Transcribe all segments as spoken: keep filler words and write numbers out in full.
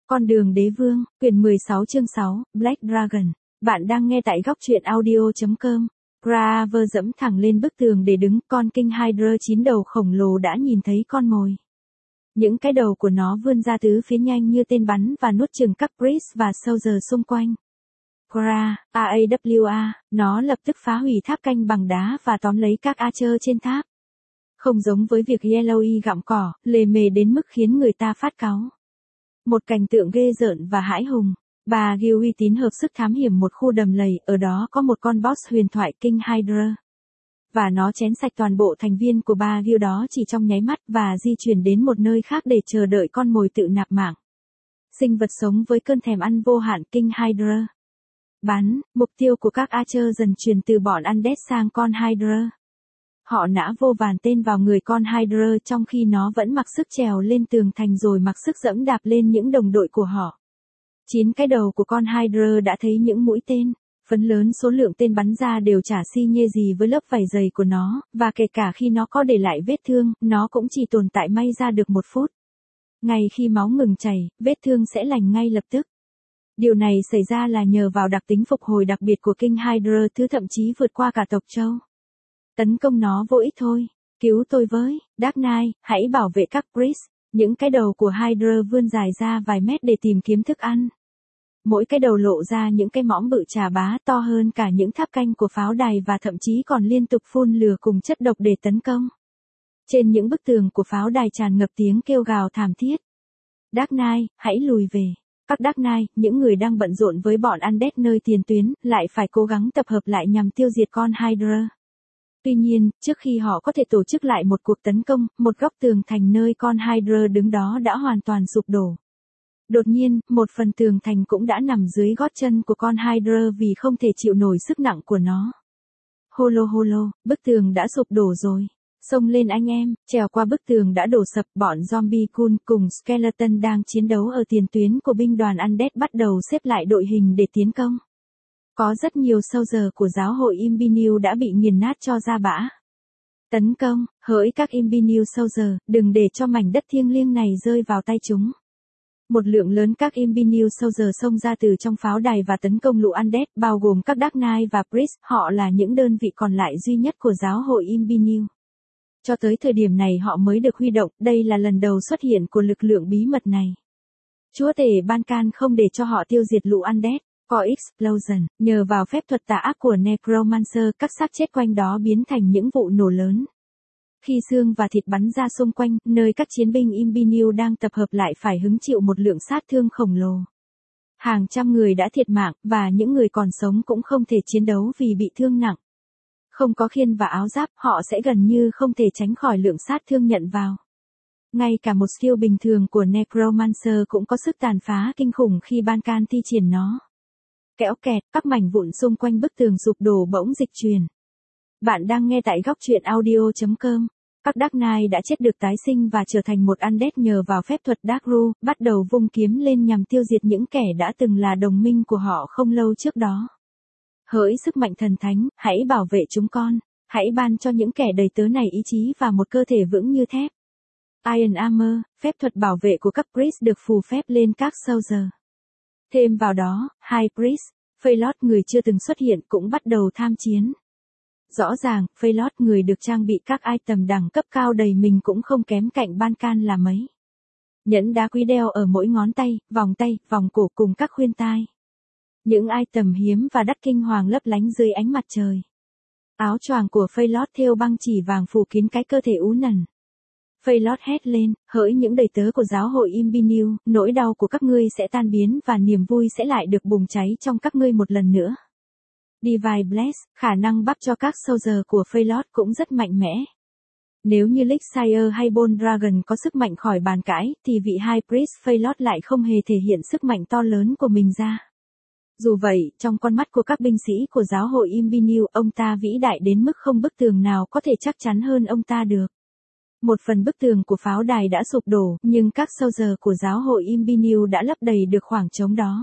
Con đường đế vương, quyển mười sáu chương sáu, Black Dragon. Bạn đang nghe tại góc truyện audio chấm com. Graver dẫm thẳng lên bức tường để đứng, con King Hydra chín đầu khổng lồ đã nhìn thấy con mồi. Những cái đầu của nó vươn ra tứ phía nhanh như tên bắn và nuốt chửng các Priest và Soldier xung quanh. Gra, a a vê a, nó lập tức phá hủy tháp canh bằng đá và tóm lấy các Archer trên tháp. Không giống với việc Yellowy gặm cỏ, lề mề đến mức khiến người ta phát cáu. Một cảnh tượng ghê rợn và hãi hùng. Bà Gil uy tín hợp sức thám hiểm một khu đầm lầy, ở đó có một con boss huyền thoại King Hydra. Và nó chén sạch toàn bộ thành viên của bà Gil đó chỉ trong nháy mắt và di chuyển đến một nơi khác để chờ đợi con mồi tự nạp mạng. Sinh vật sống với cơn thèm ăn vô hạn King Hydra. Bắn, mục tiêu của các Archer dần chuyển từ bọn Undead sang con Hydra. Họ nã vô vàn tên vào người con Hydra trong khi nó vẫn mặc sức trèo lên tường thành rồi mặc sức dẫm đạp lên những đồng đội của họ. Chín cái đầu của con Hydra đã thấy những mũi tên, phần lớn số lượng tên bắn ra đều chả xi nhê gì với lớp vảy dày của nó, và kể cả khi nó có để lại vết thương, nó cũng chỉ tồn tại may ra được một phút. Ngay khi máu ngừng chảy, vết thương sẽ lành ngay lập tức. Điều này xảy ra là nhờ vào đặc tính phục hồi đặc biệt của King Hydra, thứ thậm chí vượt qua cả tộc Châu. Tấn công nó vô ích thôi. Cứu tôi với, Dark Knight, hãy bảo vệ các Priest. Những cái đầu của Hydra vươn dài ra vài mét để tìm kiếm thức ăn. Mỗi cái đầu lộ ra những cái mõm bự chà bá to hơn cả những tháp canh của pháo đài và thậm chí còn liên tục phun lửa cùng chất độc để tấn công. Trên những bức tường của pháo đài tràn ngập tiếng kêu gào thảm thiết. Dark Knight, hãy lùi về. Các Dark Knight, những người đang bận rộn với bọn Undead nơi tiền tuyến, lại phải cố gắng tập hợp lại nhằm tiêu diệt con Hydra. Tuy nhiên, trước khi họ có thể tổ chức lại một cuộc tấn công, một góc tường thành nơi con Hydra đứng đó đã hoàn toàn sụp đổ. Đột nhiên, một phần tường thành cũng đã nằm dưới gót chân của con Hydra vì không thể chịu nổi sức nặng của nó. Holo holo, bức tường đã sụp đổ rồi. Xông lên anh em, trèo qua bức tường đã đổ sập, bọn zombie cool cùng skeleton đang chiến đấu ở tiền tuyến của binh đoàn Undead bắt đầu xếp lại đội hình để tiến công. Có rất nhiều soldier của giáo hội Imbinew đã bị nghiền nát cho ra bã. Tấn công, hỡi các Imbinew soldier, đừng để cho mảnh đất thiêng liêng này rơi vào tay chúng. Một lượng lớn các Imbinew soldier xông ra từ trong pháo đài và tấn công lũ Undead, bao gồm các Dark Knight và Priest, họ là những đơn vị còn lại duy nhất của giáo hội Imbinew. Cho tới thời điểm này họ mới được huy động, đây là lần đầu xuất hiện của lực lượng bí mật này. Chúa tể Ban-can không để cho họ tiêu diệt lũ Undead. Có explosion, nhờ vào phép thuật tà ác của Necromancer, các xác chết quanh đó biến thành những vụ nổ lớn. Khi xương và thịt bắn ra xung quanh, nơi các chiến binh Imbinew đang tập hợp lại phải hứng chịu một lượng sát thương khổng lồ. Hàng trăm người đã thiệt mạng, và những người còn sống cũng không thể chiến đấu vì bị thương nặng. Không có khiên và áo giáp, họ sẽ gần như không thể tránh khỏi lượng sát thương nhận vào. Ngay cả một skill bình thường của Necromancer cũng có sức tàn phá kinh khủng khi Ban-can thi triển nó. Kéo kẹt, các mảnh vụn xung quanh bức tường sụp đổ bỗng dịch chuyển. Bạn đang nghe tại góc truyện audio chấm com. Các Dark Knight đã chết được tái sinh và trở thành một Undead nhờ vào phép thuật Dark Ru, bắt đầu vung kiếm lên nhằm tiêu diệt những kẻ đã từng là đồng minh của họ không lâu trước đó. Hỡi sức mạnh thần thánh, hãy bảo vệ chúng con. Hãy ban cho những kẻ đầy tớ này ý chí và một cơ thể vững như thép. Iron Armor, phép thuật bảo vệ của các Priest được phù phép lên các Soldier. Thêm vào đó, hai Priest, Phaelot người chưa từng xuất hiện cũng bắt đầu tham chiến. Rõ ràng, Phaelot người được trang bị các item đẳng cấp cao đầy mình cũng không kém cạnh Ban-can là mấy. Nhẫn đá quý đeo ở mỗi ngón tay, vòng tay, vòng cổ cùng các khuyên tai. Những item hiếm và đắt kinh hoàng lấp lánh dưới ánh mặt trời. Áo choàng của Phaelot thêu băng chỉ vàng phủ kín cái cơ thể ú nần. Phaelot hét lên, hỡi những đầy tớ của giáo hội Imbinew, nỗi đau của các ngươi sẽ tan biến và niềm vui sẽ lại được bùng cháy trong các ngươi một lần nữa. Divine Bless, khả năng bắp cho các soldier của Phaelot cũng rất mạnh mẽ. Nếu như Elixir hay Bone Dragon có sức mạnh khỏi bàn cãi, thì vị High Priest Phaelot lại không hề thể hiện sức mạnh to lớn của mình ra. Dù vậy, trong con mắt của các binh sĩ của giáo hội Imbinew, ông ta vĩ đại đến mức không bức tường nào có thể chắc chắn hơn ông ta được. Một phần bức tường của pháo đài đã sụp đổ, nhưng các soldier của giáo hội Imbinew đã lấp đầy được khoảng trống đó.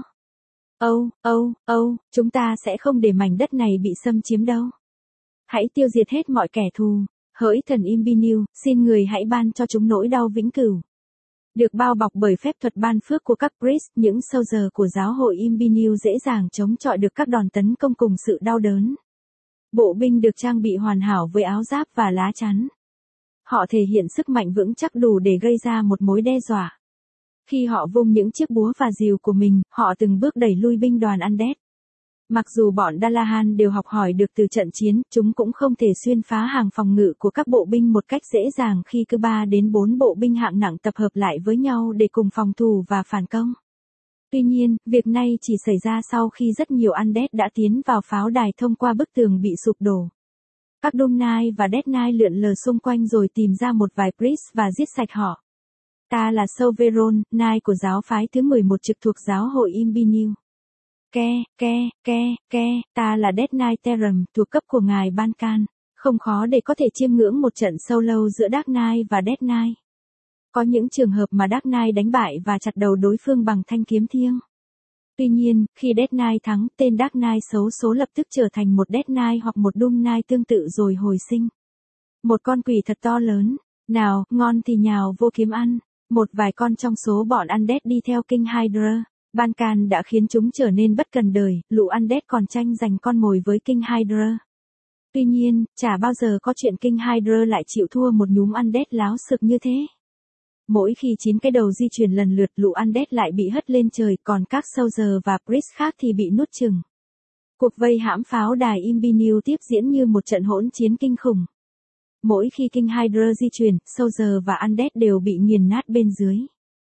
Âu, âu, âu, chúng ta sẽ không để mảnh đất này bị xâm chiếm đâu. Hãy tiêu diệt hết mọi kẻ thù. Hỡi thần Imbinew, xin người hãy ban cho chúng nỗi đau vĩnh cửu. Được bao bọc bởi phép thuật ban phước của các priest, những soldier của giáo hội Imbinew dễ dàng chống chọi được các đòn tấn công cùng sự đau đớn. Bộ binh được trang bị hoàn hảo với áo giáp và lá chắn. Họ thể hiện sức mạnh vững chắc đủ để gây ra một mối đe dọa. Khi họ vung những chiếc búa và rìu của mình, họ từng bước đẩy lui binh đoàn Undead. Mặc dù bọn Dalahan đều học hỏi được từ trận chiến, chúng cũng không thể xuyên phá hàng phòng ngự của các bộ binh một cách dễ dàng khi cứ ba đến bốn bộ binh hạng nặng tập hợp lại với nhau để cùng phòng thủ và phản công. Tuy nhiên, việc này chỉ xảy ra sau khi rất nhiều Undead đã tiến vào pháo đài thông qua bức tường bị sụp đổ. Các Doom Knight và Death Knight lượn lờ xung quanh rồi tìm ra một vài priest và giết sạch họ. Ta là Soveron, Knight của giáo phái thứ mười một trực thuộc giáo hội Imbinew. Ke, ke, ke, ke, ta là Death Knight Terum, thuộc cấp của ngài Bancan. Không khó để có thể chiêm ngưỡng một trận solo giữa Dark Knight và Death Knight. Có những trường hợp mà Dark Knight đánh bại và chặt đầu đối phương bằng thanh kiếm thiêng. Tuy nhiên, khi Death Knight thắng, tên Dark Knight xấu số lập tức trở thành một Death Knight hoặc một Doom Knight tương tự rồi hồi sinh. Một con quỷ thật to lớn. Nào, ngon thì nhào vô kiếm ăn. Một vài con trong số bọn Undead đi theo King Hydra. Bancan đã khiến chúng trở nên bất cần đời, lũ Undead còn tranh giành con mồi với King Hydra. Tuy nhiên, chả bao giờ có chuyện King Hydra lại chịu thua một nhúm Undead láo xực như thế. Mỗi khi chín cái đầu di chuyển lần lượt, lũ Undead lại bị hất lên trời, còn các soldier và priest khác thì bị nuốt chửng. Cuộc vây hãm pháo đài Imbinew tiếp diễn như một trận hỗn chiến kinh khủng. Mỗi khi King Hydra di chuyển, soldier và Undead đều bị nghiền nát bên dưới.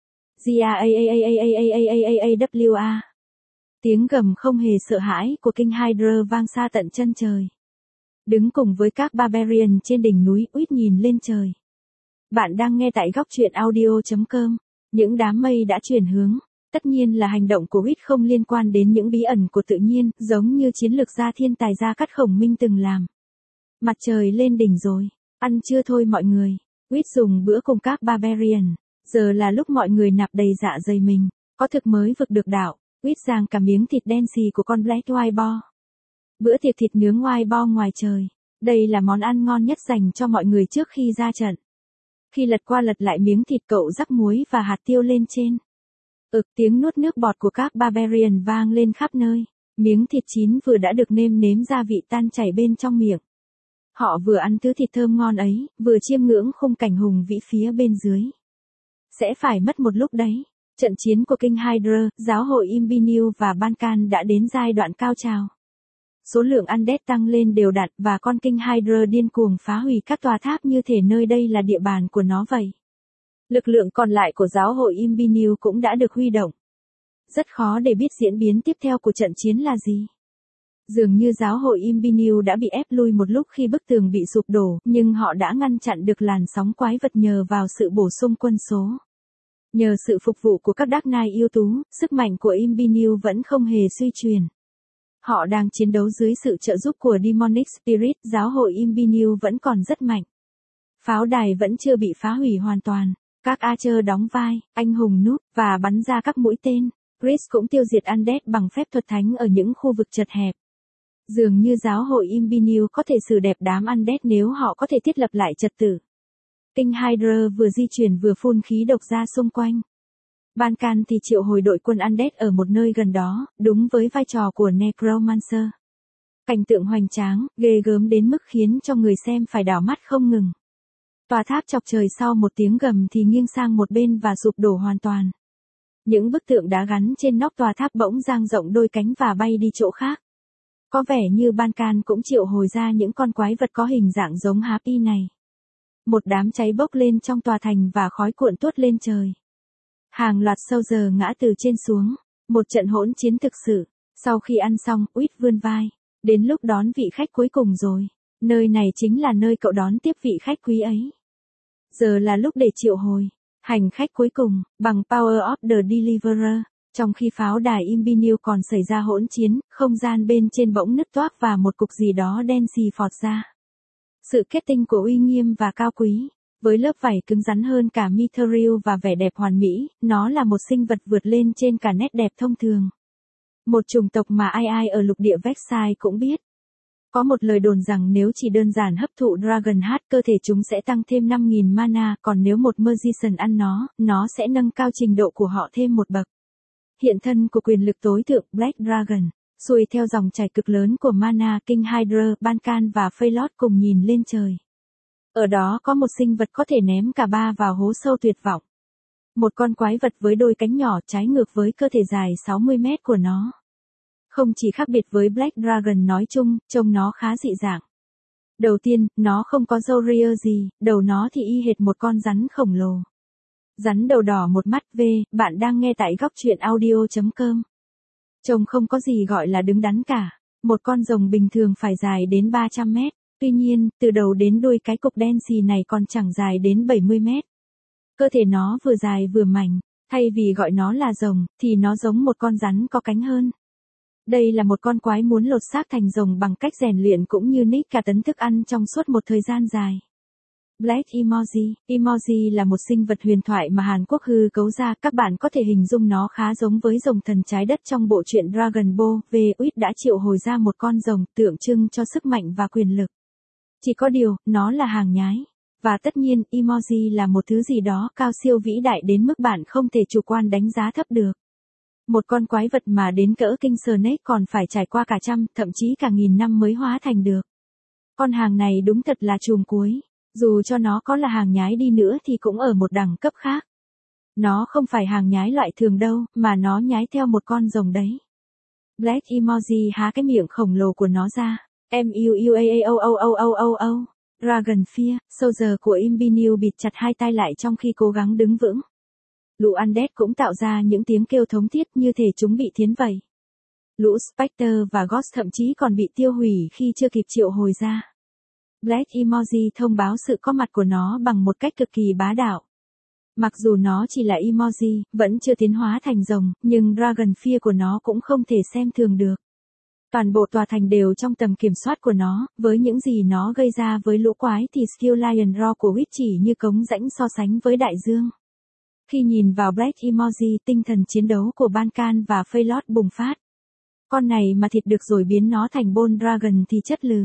G-A-A-A-A-A-A-A-A-A-W-A. Tiếng gầm không hề sợ hãi của King Hydra vang xa tận chân trời. Đứng cùng với các barbarian trên đỉnh núi, uýt nhìn lên trời. Bạn đang nghe tại góc truyện audio chấm com. Những đám mây đã chuyển hướng. Tất nhiên là hành động của uýt không liên quan đến những bí ẩn của tự nhiên, giống như chiến lược gia thiên tài gia Cát Khổng Minh từng làm. Mặt trời lên đỉnh rồi. Ăn trưa thôi mọi người. Uýt dùng bữa cùng các barbarian. Giờ là lúc mọi người nạp đầy dạ dày mình. Có thực mới vực được đạo. Uýt rang cả miếng thịt đen xì của con Black White Boar. Bữa tiệc thịt nướng White Boar ngoài trời. Đây là món ăn ngon nhất dành cho mọi người trước khi ra trận. Khi lật qua lật lại miếng thịt, cậu rắc muối và hạt tiêu lên trên. Ực, tiếng nuốt nước bọt của các barbarian vang lên khắp nơi. Miếng thịt chín vừa đã được nêm nếm gia vị tan chảy bên trong miệng. Họ vừa ăn thứ thịt thơm ngon ấy, vừa chiêm ngưỡng khung cảnh hùng vĩ phía bên dưới. Sẽ phải mất một lúc đấy. Trận chiến của King Hydra, giáo hội Imbinew và Bancan đã đến giai đoạn cao trào. Số lượng Undead tăng lên đều đặn và con King Hydra điên cuồng phá hủy các tòa tháp như thể nơi đây là địa bàn của nó vậy. Lực lượng còn lại của giáo hội Imbinew cũng đã được huy động. Rất khó để biết diễn biến tiếp theo của trận chiến là gì. Dường như giáo hội Imbinew đã bị ép lui một lúc khi bức tường bị sụp đổ, nhưng họ đã ngăn chặn được làn sóng quái vật nhờ vào sự bổ sung quân số. Nhờ sự phục vụ của các Dark Knight ưu tú, sức mạnh của Imbinew vẫn không hề suy truyền. Họ đang chiến đấu dưới sự trợ giúp của Demonic Spirit, giáo hội Imbinew vẫn còn rất mạnh. Pháo đài vẫn chưa bị phá hủy hoàn toàn. Các Archer đóng vai, anh hùng núp, và bắn ra các mũi tên. Priest cũng tiêu diệt Undead bằng phép thuật thánh ở những khu vực chật hẹp. Dường như giáo hội Imbinew có thể xử đẹp đám Undead nếu họ có thể thiết lập lại trật tự. King Hydra vừa di chuyển vừa phun khí độc ra xung quanh. Bancan thì triệu hồi đội quân Undead ở một nơi gần đó, đúng với vai trò của Necromancer. Cảnh tượng hoành tráng, ghê gớm đến mức khiến cho người xem phải đảo mắt không ngừng. Tòa tháp chọc trời sau một tiếng gầm thì nghiêng sang một bên và sụp đổ hoàn toàn. Những bức tượng đá gắn trên nóc tòa tháp bỗng dang rộng đôi cánh và bay đi chỗ khác. Có vẻ như Bancan cũng triệu hồi ra những con quái vật có hình dạng giống Harpy này. Một đám cháy bốc lên trong tòa thành và khói cuộn tuốt lên trời. Hàng loạt soldier ngã từ trên xuống. Một trận hỗn chiến thực sự. Sau khi ăn xong, Uýt vươn vai. Đến lúc đón vị khách cuối cùng rồi. Nơi này chính là nơi cậu đón tiếp vị khách quý ấy. Giờ là lúc để triệu hồi. Hành khách cuối cùng, bằng Power of the Deliverer. Trong khi pháo đài Imbinew còn xảy ra hỗn chiến, không gian bên trên bỗng nứt toác và một cục gì đó đen xì phọt ra. Sự kết tinh của uy nghiêm và cao quý. Với lớp vảy cứng rắn hơn cả Mithril và vẻ đẹp hoàn mỹ, nó là một sinh vật vượt lên trên cả nét đẹp thông thường. Một chủng tộc mà ai ai ở lục địa Vexai cũng biết. Có một lời đồn rằng nếu chỉ đơn giản hấp thụ Dragon Heart cơ thể chúng sẽ tăng thêm năm nghìn mana, còn nếu một Magician ăn nó, nó sẽ nâng cao trình độ của họ thêm một bậc. Hiện thân của quyền lực tối thượng Black Dragon, xuôi theo dòng chảy cực lớn của mana King Hydra, Bankan và Phaelot cùng nhìn lên trời. Ở đó có một sinh vật có thể ném cả ba vào hố sâu tuyệt vọng. Một con quái vật với đôi cánh nhỏ trái ngược với cơ thể dài sáu mươi mét của nó. Không chỉ khác biệt với Black Dragon nói chung, trông nó khá dị dạng. Đầu tiên, nó không có râu ria gì, đầu nó thì y hệt một con rắn khổng lồ. Rắn đầu đỏ một mắt V, bạn đang nghe tại góc truyện audio chấm com. Trông không có gì gọi là đứng đắn cả. Một con rồng bình thường phải dài đến ba trăm mét. Tuy nhiên, từ đầu đến đuôi cái cục đen xì này còn chẳng dài đến bảy mươi mét. Cơ thể nó vừa dài vừa mảnh. Thay vì gọi nó là rồng, thì nó giống một con rắn có cánh hơn. Đây là một con quái muốn lột xác thành rồng bằng cách rèn luyện cũng như nick cả tấn thức ăn trong suốt một thời gian dài. Black Emoji. Emoji là một sinh vật huyền thoại mà Hàn Quốc hư cấu ra, các bạn có thể hình dung nó khá giống với rồng thần trái đất trong bộ truyện Dragon Ball. V-Wit đã triệu hồi ra một con rồng tượng trưng cho sức mạnh và quyền lực. Chỉ có điều, nó là hàng nhái. Và tất nhiên, emoji là một thứ gì đó cao siêu vĩ đại đến mức bạn không thể chủ quan đánh giá thấp được. Một con quái vật mà đến cỡ King Snake còn phải trải qua cả trăm, thậm chí cả nghìn năm mới hóa thành được. Con hàng này đúng thật là chùm cuối. Dù cho nó có là hàng nhái đi nữa thì cũng ở một đẳng cấp khác. Nó không phải hàng nhái loại thường đâu, mà nó nhái theo một con rồng đấy. Black Emoji há cái miệng khổng lồ của nó ra. M U U A A O O O O O O. Dragon Fear, Soldier của Imbiniu bịt chặt hai tay lại trong khi cố gắng đứng vững. Lũ Undead cũng tạo ra những tiếng kêu thống thiết như thể chúng bị thiến vậy. Lũ Spectre và Ghost thậm chí còn bị tiêu hủy khi chưa kịp triệu hồi ra. Black Emoji thông báo sự có mặt của nó bằng một cách cực kỳ bá đạo. Mặc dù nó chỉ là emoji, vẫn chưa tiến hóa thành rồng, nhưng Dragon Fear của nó cũng không thể xem thường được. Toàn bộ tòa thành đều trong tầm kiểm soát của nó, với những gì nó gây ra với lũ quái thì Skill Lion Roar của Witch chỉ như cống rãnh so sánh với đại dương. Khi nhìn vào Black Emoji, tinh thần chiến đấu của Bankan và Phaelot bùng phát. Con này mà thịt được rồi biến nó thành Bone Dragon thì chất lừ.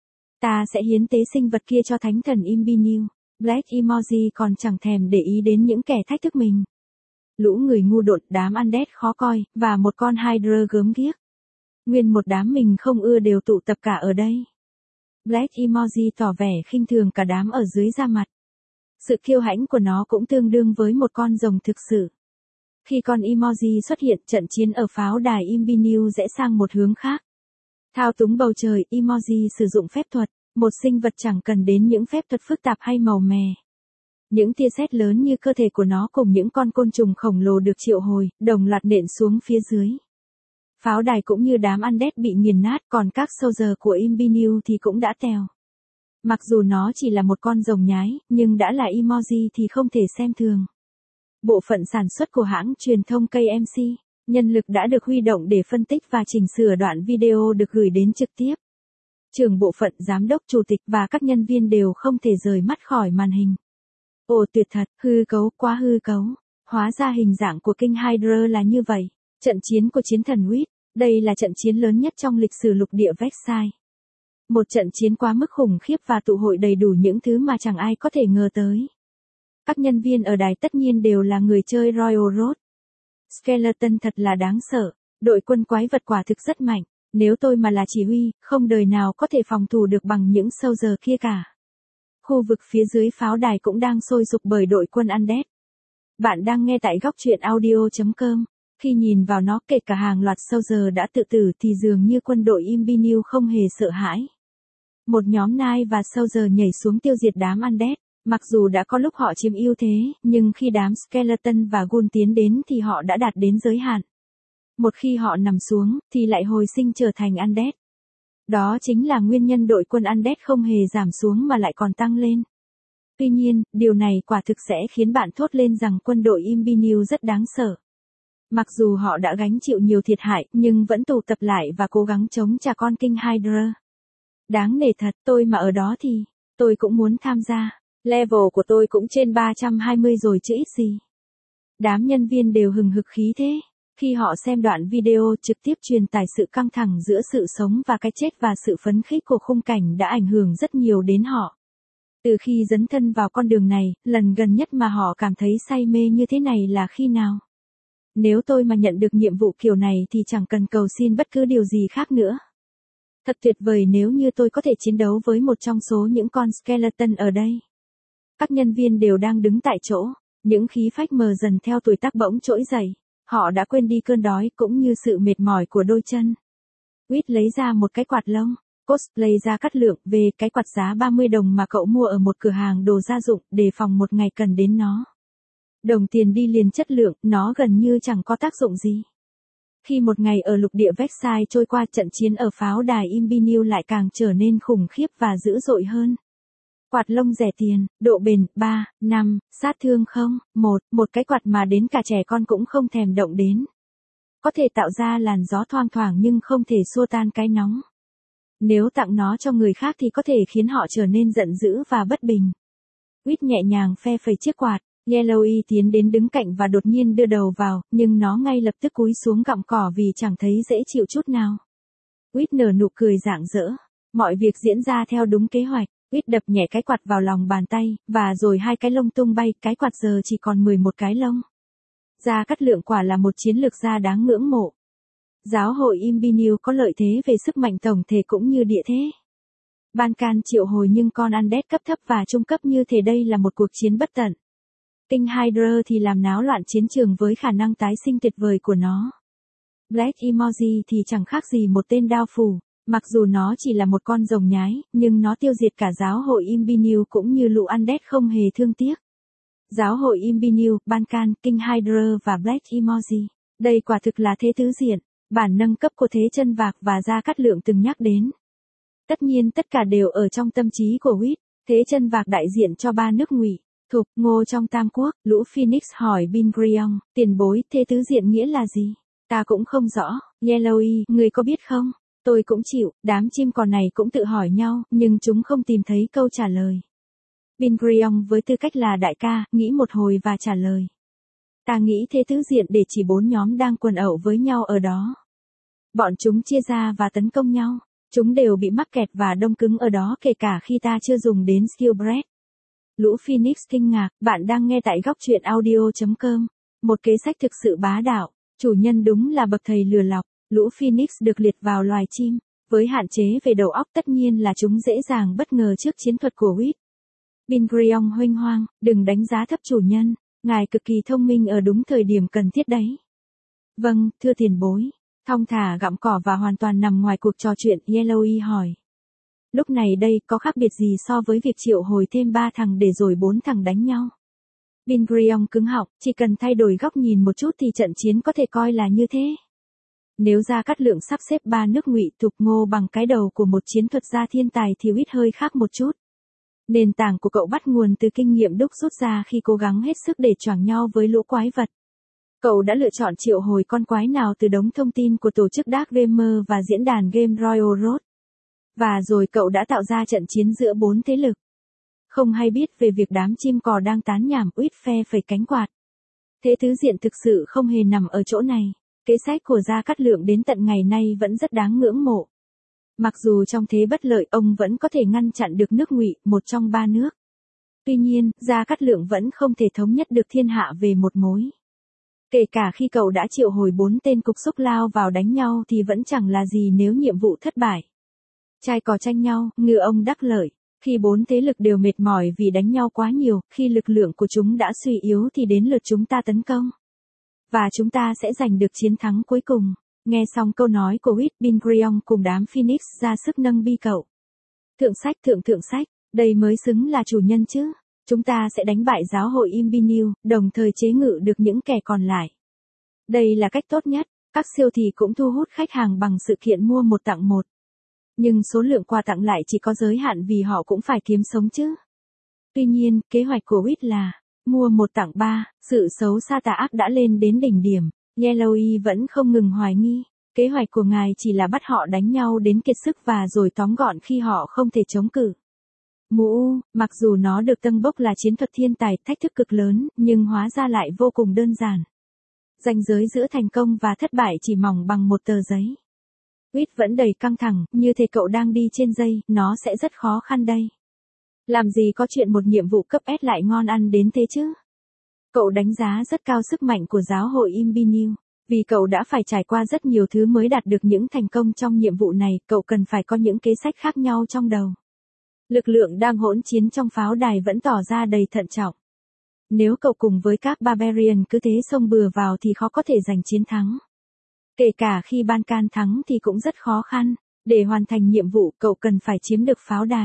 Ta sẽ hiến tế sinh vật kia cho thánh thần Imbiniu. Black Emoji còn chẳng thèm để ý đến những kẻ thách thức mình. Lũ người ngu đột, đám Undead khó coi, và một con Hydra gớm ghiếc. Nguyên một đám mình không ưa đều tụ tập cả ở đây. Black Emoji tỏ vẻ khinh thường cả đám ở dưới da mặt. Sự kiêu hãnh của nó cũng tương đương với một con rồng thực sự. Khi con Emoji xuất hiện, trận chiến ở pháo đài Imbiniu rẽ sang một hướng khác. Thao túng bầu trời, Emoji sử dụng phép thuật, một sinh vật chẳng cần đến những phép thuật phức tạp hay màu mè. Những tia sét lớn như cơ thể của nó cùng những con côn trùng khổng lồ được triệu hồi, đồng loạt nện xuống phía dưới. Pháo đài cũng như đám Undead bị nghiền nát, còn các soldier của Imbiniu thì cũng đã tèo. Mặc dù nó chỉ là một con rồng nhái, nhưng đã là emoji thì không thể xem thường. Bộ phận sản xuất của hãng truyền thông K M C, nhân lực đã được huy động để phân tích và chỉnh sửa đoạn video được gửi đến trực tiếp. Trưởng bộ phận, giám đốc, chủ tịch và các nhân viên đều không thể rời mắt khỏi màn hình. Ồ tuyệt thật, hư cấu, quá hư cấu. Hóa ra hình dạng của King Hydra là như vậy. Trận chiến của chiến thần Wit, đây là trận chiến lớn nhất trong lịch sử lục địa Vexai. Một trận chiến quá mức khủng khiếp và tụ hội đầy đủ những thứ mà chẳng ai có thể ngờ tới. Các nhân viên ở đài tất nhiên đều là người chơi Royal Road. Skeleton thật là đáng sợ, đội quân quái vật quả thực rất mạnh, nếu tôi mà là chỉ huy, không đời nào có thể phòng thủ được bằng những soldier kia cả. Khu vực phía dưới pháo đài cũng đang sôi sục bởi đội quân Undead. Bạn đang nghe tại góc truyện audio chấm com. Khi nhìn vào nó, kể cả hàng loạt soldier đã tự tử thì dường như quân đội Imbiniu không hề sợ hãi. Một nhóm nai và soldier nhảy xuống tiêu diệt đám Undead. Mặc dù đã có lúc họ chiếm ưu thế, nhưng khi đám skeleton và ghoul tiến đến thì họ đã đạt đến giới hạn. Một khi họ nằm xuống, thì lại hồi sinh trở thành Undead. Đó chính là nguyên nhân đội quân Undead không hề giảm xuống mà lại còn tăng lên. Tuy nhiên, điều này quả thực sẽ khiến bạn thốt lên rằng quân đội Imbiniu rất đáng sợ. Mặc dù họ đã gánh chịu nhiều thiệt hại, nhưng vẫn tụ tập lại và cố gắng chống trả con King Hydra. Đáng nể thật, tôi mà ở đó thì, tôi cũng muốn tham gia. Level của tôi cũng trên ba trăm hai mươi rồi chứ ít gì. Đám nhân viên đều hừng hực khí thế. Khi họ xem đoạn video trực tiếp truyền tải sự căng thẳng giữa sự sống và cái chết và sự phấn khích của khung cảnh đã ảnh hưởng rất nhiều đến họ. Từ khi dấn thân vào con đường này, lần gần nhất mà họ cảm thấy say mê như thế này là khi nào? Nếu tôi mà nhận được nhiệm vụ kiểu này thì chẳng cần cầu xin bất cứ điều gì khác nữa. Thật tuyệt vời nếu như tôi có thể chiến đấu với một trong số những con skeleton ở đây. Các nhân viên đều đang đứng tại chỗ, những khí phách mờ dần theo tuổi tác bỗng trỗi dậy. Họ đã quên đi cơn đói cũng như sự mệt mỏi của đôi chân. Quýt lấy ra một cái quạt lông. Cosplay ra cắt lượng về cái quạt giá ba mươi đồng mà cậu mua ở một cửa hàng đồ gia dụng để phòng một ngày cần đến nó. Đồng tiền đi liền chất lượng, nó gần như chẳng có tác dụng gì. Khi một ngày ở lục địa Versailles trôi qua, trận chiến ở pháo đài Imbineu lại càng trở nên khủng khiếp và dữ dội hơn. Quạt lông rẻ tiền, độ bền ba, năm, sát thương không, một, một cái quạt mà đến cả trẻ con cũng không thèm động đến. Có thể tạo ra làn gió thoang thoảng nhưng không thể xua tan cái nóng. Nếu tặng nó cho người khác thì có thể khiến họ trở nên giận dữ và bất bình. Quýt nhẹ nhàng phe phẩy chiếc quạt, Yellowy tiến đến đứng cạnh và đột nhiên đưa đầu vào, nhưng nó ngay lập tức cúi xuống gặm cỏ vì chẳng thấy dễ chịu chút nào. Quýt nở nụ cười rạng rỡ, mọi việc diễn ra theo đúng kế hoạch. Quýt đập nhẹ cái quạt vào lòng bàn tay, và rồi hai cái lông tung bay, cái quạt giờ chỉ còn mười một cái lông. Gia Cát Lượng quả là một chiến lược gia đáng ngưỡng mộ. Giáo hội Imbineu có lợi thế về sức mạnh tổng thể cũng như địa thế. Ban Can triệu hồi nhưng con Undead cấp thấp và trung cấp như thể đây là một cuộc chiến bất tận. King Hydra thì làm náo loạn chiến trường với khả năng tái sinh tuyệt vời của nó. Black Emoji thì chẳng khác gì một tên đao phủ. Mặc dù nó chỉ là một con rồng nhái, nhưng nó tiêu diệt cả giáo hội Imbineu cũng như lũ Undead không hề thương tiếc. Giáo hội Imbineu, Ban Can, King Hydra và Black Emoji. Đây quả thực là thế tứ diện, bản nâng cấp của Thế Chân Vạc và Gia Cát Lượng từng nhắc đến. Tất nhiên tất cả đều ở trong tâm trí của Quýt. Thế Chân Vạc đại diện cho ba nước Ngụy, Thục, Ngô trong Tam Quốc. Lũ Phoenix hỏi Bingrion, tiền bối, thế tứ diện nghĩa là gì? Ta cũng không rõ. Yellowy, người có biết không? Tôi cũng chịu, đám chim cò này cũng tự hỏi nhau, nhưng chúng không tìm thấy câu trả lời. Bingrion với tư cách là đại ca, nghĩ một hồi và trả lời. Ta nghĩ thế tứ diện để chỉ bốn nhóm đang quần ẩu với nhau ở đó. Bọn chúng chia ra và tấn công nhau. Chúng đều bị mắc kẹt và đông cứng ở đó kể cả khi ta chưa dùng đến Skillbread. Lũ Phoenix kinh ngạc, bạn đang nghe tại góc truyện audio chấm com. Một kế sách thực sự bá đạo, chủ nhân đúng là bậc thầy lừa lọc. Lũ Phoenix được liệt vào loài chim, với hạn chế về đầu óc tất nhiên là chúng dễ dàng bất ngờ trước chiến thuật của Quýt. Bingrion huênh hoang, đừng đánh giá thấp chủ nhân, ngài cực kỳ thông minh ở đúng thời điểm cần thiết đấy. Vâng, thưa tiền bối. Thong thả gặm cỏ và hoàn toàn nằm ngoài cuộc trò chuyện, Yellowy hỏi. Lúc này đây có khác biệt gì so với việc triệu hồi thêm ba thằng để rồi bốn thằng đánh nhau? Bingrion cứng họng, chỉ cần thay đổi góc nhìn một chút thì trận chiến có thể coi là như thế. Nếu Gia Cát Lượng sắp xếp ba nước Ngụy, Thục, Ngô bằng cái đầu của một chiến thuật gia thiên tài thì Quýt hơi khác một chút. Nền tảng của cậu bắt nguồn từ kinh nghiệm đúc rút ra khi cố gắng hết sức để choảng nhau với lũ quái vật. Cậu đã lựa chọn triệu hồi con quái nào từ đống thông tin của tổ chức Dark Gamer và diễn đàn Game Royal Road. Và rồi cậu đã tạo ra trận chiến giữa bốn thế lực. Không hay biết về việc đám chim cò đang tán nhảm, Quýt phe phẩy cánh quạt. Thế tứ diện thực sự không hề nằm ở chỗ này. Kế sách của Gia Cát Lượng đến tận ngày nay vẫn rất đáng ngưỡng mộ. Mặc dù trong thế bất lợi ông vẫn có thể ngăn chặn được nước Ngụy, một trong ba nước. Tuy nhiên, Gia Cát Lượng vẫn không thể thống nhất được thiên hạ về một mối. Kể cả khi cậu đã triệu hồi bốn tên cục xúc lao vào đánh nhau thì vẫn chẳng là gì nếu nhiệm vụ thất bại. Trai cò tranh nhau, ngư ông đắc lợi. Khi bốn thế lực đều mệt mỏi vì đánh nhau quá nhiều, khi lực lượng của chúng đã suy yếu thì đến lượt chúng ta tấn công. Và chúng ta sẽ giành được chiến thắng cuối cùng. Nghe xong câu nói của Quýt, Bingrion cùng đám Phoenix ra sức nâng bi cậu. Thượng sách thượng thượng sách, đây mới xứng là chủ nhân chứ. Chúng ta sẽ đánh bại giáo hội Imbineu, đồng thời chế ngự được những kẻ còn lại. Đây là cách tốt nhất. Các siêu thị cũng thu hút khách hàng bằng sự kiện mua một tặng một. Nhưng số lượng quà tặng lại chỉ có giới hạn vì họ cũng phải kiếm sống chứ. Tuy nhiên, kế hoạch của Quýt là mua một tặng ba, sự xấu xa tà ác đã lên đến đỉnh điểm. Yellowy vẫn không ngừng hoài nghi. Kế hoạch của ngài chỉ là bắt họ đánh nhau đến kiệt sức và rồi tóm gọn khi họ không thể chống cự. Mũ, mặc dù nó được tâng bốc là chiến thuật thiên tài thách thức cực lớn, nhưng hóa ra lại vô cùng đơn giản. Ranh giới giữa thành công và thất bại chỉ mỏng bằng một tờ giấy. Quýt vẫn đầy căng thẳng, như thể cậu đang đi trên dây, nó sẽ rất khó khăn đây. Làm gì có chuyện một nhiệm vụ cấp S lại ngon ăn đến thế chứ? Cậu đánh giá rất cao sức mạnh của giáo hội Imbiniu. Vì cậu đã phải trải qua rất nhiều thứ mới đạt được những thành công trong nhiệm vụ này, cậu cần phải có những kế sách khác nhau trong đầu. Lực lượng đang hỗn chiến trong pháo đài vẫn tỏ ra đầy thận trọng. Nếu cậu cùng với các Barbarian cứ thế xông bừa vào thì khó có thể giành chiến thắng. Kể cả khi Ban Can thắng thì cũng rất khó khăn. Để hoàn thành nhiệm vụ, cậu cần phải chiếm được pháo đài.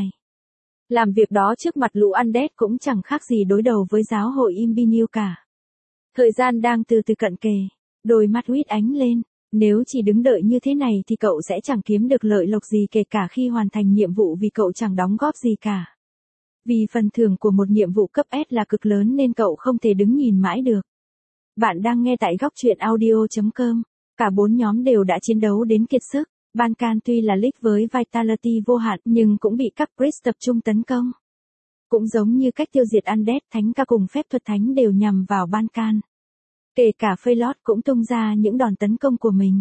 Làm việc đó trước mặt lũ Undead cũng chẳng khác gì đối đầu với giáo hội Imbiniu cả. Thời gian đang từ từ cận kề. Đôi mắt Quýt ánh lên. Nếu chỉ đứng đợi như thế này thì cậu sẽ chẳng kiếm được lợi lộc gì kể cả khi hoàn thành nhiệm vụ vì cậu chẳng đóng góp gì cả. Vì phần thưởng của một nhiệm vụ cấp S là cực lớn nên cậu không thể đứng nhìn mãi được. Bạn đang nghe tại góc truyện audio chấm com. Cả bốn nhóm đều đã chiến đấu đến kiệt sức. Ban Can tuy là league với vitality vô hạn nhưng cũng bị các priest tập trung tấn công. Cũng giống như cách tiêu diệt Undead, thánh ca cùng phép thuật thánh đều nhằm vào Ban Can. Kể cả Phaelot cũng tung ra những đòn tấn công của mình.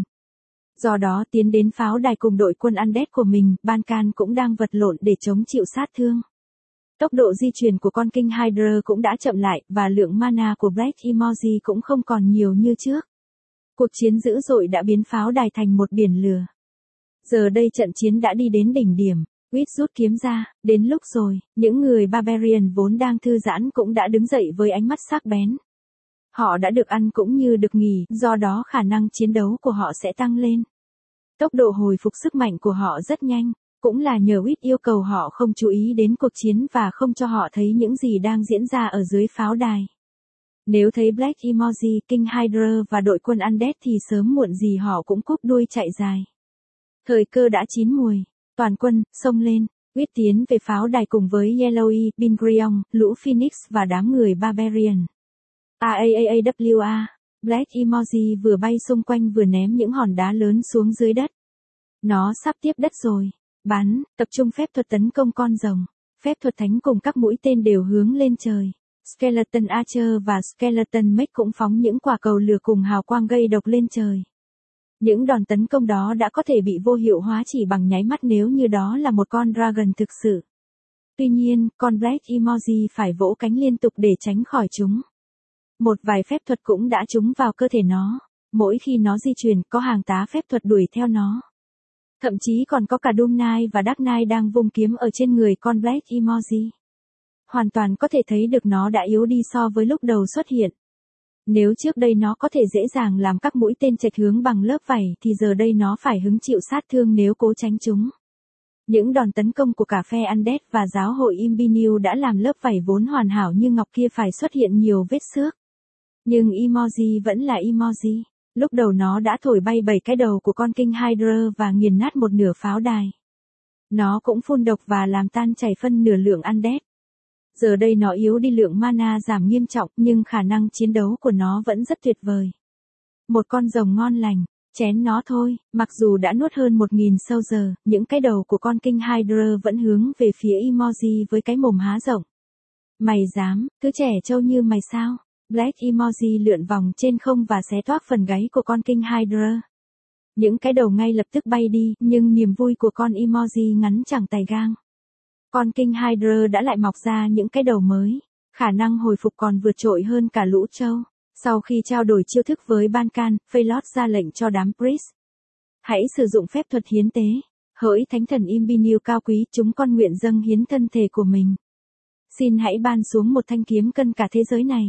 Do đó tiến đến pháo đài cùng đội quân Undead của mình, Ban Can cũng đang vật lộn để chống chịu sát thương. Tốc độ di chuyển của con King Hydra cũng đã chậm lại và lượng mana của Black Emoji cũng không còn nhiều như trước. Cuộc chiến dữ dội đã biến pháo đài thành một biển lửa. Giờ đây trận chiến đã đi đến đỉnh điểm. Quýt rút kiếm ra, đến lúc rồi, những người Barbarian vốn đang thư giãn cũng đã đứng dậy với ánh mắt sắc bén. Họ đã được ăn cũng như được nghỉ, do đó khả năng chiến đấu của họ sẽ tăng lên. Tốc độ hồi phục sức mạnh của họ rất nhanh, cũng là nhờ Quýt yêu cầu họ không chú ý đến cuộc chiến và không cho họ thấy những gì đang diễn ra ở dưới pháo đài. Nếu thấy Black Emoji, King Hydra và đội quân Undead thì sớm muộn gì họ cũng cúp đuôi chạy dài. Thời cơ đã chín muồi, toàn quân, xông lên, Quýt tiến về pháo đài cùng với Yellowy, Bingrion, lũ Phoenix và đám người Barbarian. a a a a w a, Black Emoji vừa bay xung quanh vừa ném những hòn đá lớn xuống dưới đất. Nó sắp tiếp đất rồi. Bắn, tập trung phép thuật tấn công con rồng. Phép thuật thánh cùng các mũi tên đều hướng lên trời. Skeleton Archer và Skeleton Mech cũng phóng những quả cầu lửa cùng hào quang gây độc lên trời. Những đòn tấn công đó đã có thể bị vô hiệu hóa chỉ bằng nháy mắt nếu như đó là một con Dragon thực sự. Tuy nhiên, con Black Emoji phải vỗ cánh liên tục để tránh khỏi chúng. Một vài phép thuật cũng đã trúng vào cơ thể nó. Mỗi khi nó di chuyển, có hàng tá phép thuật đuổi theo nó. Thậm chí còn có cả Doom Knight và Dark Knight đang vung kiếm ở trên người con Black Emoji. Hoàn toàn có thể thấy được nó đã yếu đi so với lúc đầu xuất hiện. Nếu trước đây nó có thể dễ dàng làm các mũi tên chệch hướng bằng lớp vảy thì giờ đây nó phải hứng chịu sát thương nếu cố tránh chúng. Những đòn tấn công của cả phe Undead và giáo hội Imbiniu đã làm lớp vảy vốn hoàn hảo như ngọc kia phải xuất hiện nhiều vết xước. Nhưng Emoji vẫn là Emoji. Lúc đầu nó đã thổi bay bảy cái đầu của con King Hydra và nghiền nát một nửa pháo đài. Nó cũng phun độc và làm tan chảy phân nửa lượng Undead. Giờ đây nó yếu đi, lượng mana giảm nghiêm trọng nhưng khả năng chiến đấu của nó vẫn rất tuyệt vời. Một con rồng ngon lành, chén nó thôi, mặc dù đã nuốt hơn một nghìn sâu giờ, những cái đầu của con King Hydra vẫn hướng về phía Emoji với cái mồm há rộng. Mày dám, thứ trẻ trâu như mày sao? Black Emoji lượn vòng trên không và xé toác phần gáy của con King Hydra. Những cái đầu ngay lập tức bay đi, nhưng niềm vui của con Emoji ngắn chẳng tày gang. Con King Hydra đã lại mọc ra những cái đầu mới, khả năng hồi phục còn vượt trội hơn cả lũ trâu. Sau khi trao đổi chiêu thức với Ban Can, Phaelot ra lệnh cho đám priest. Hãy sử dụng phép thuật hiến tế. Hỡi thánh thần Imbiniu cao quý, chúng con nguyện dâng hiến thân thể của mình. Xin hãy ban xuống một thanh kiếm cân cả thế giới này.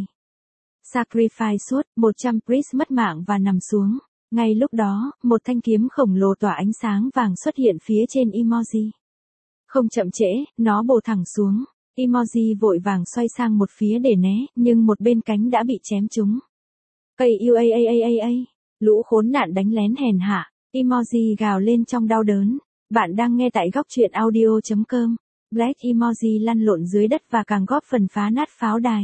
Sacrifice suốt, một trăm priest mất mạng và nằm xuống. Ngay lúc đó, một thanh kiếm khổng lồ tỏa ánh sáng vàng xuất hiện phía trên Emoji. Không chậm trễ, nó bổ thẳng xuống. Emoji vội vàng xoay sang một phía để né, nhưng một bên cánh đã bị chém trúng. Cây u a a a a a, lũ khốn nạn đánh lén hèn hạ. Emoji gào lên trong đau đớn. Bạn đang nghe tại góc truyện audio chấm com. Black Emoji lăn lộn dưới đất và càng góp phần phá nát pháo đài.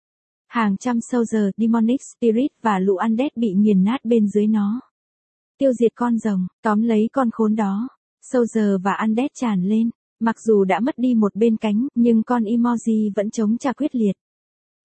Hàng trăm soldier, demonic spirit và lũ Undead bị nghiền nát bên dưới nó. Tiêu diệt con rồng, tóm lấy con khốn đó. Soldier và Undead tràn lên. Mặc dù đã mất đi một bên cánh, nhưng con Emoji vẫn chống trả quyết liệt.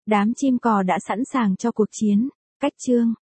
Đám chim cò đã sẵn sàng cho cuộc chiến. Cách chương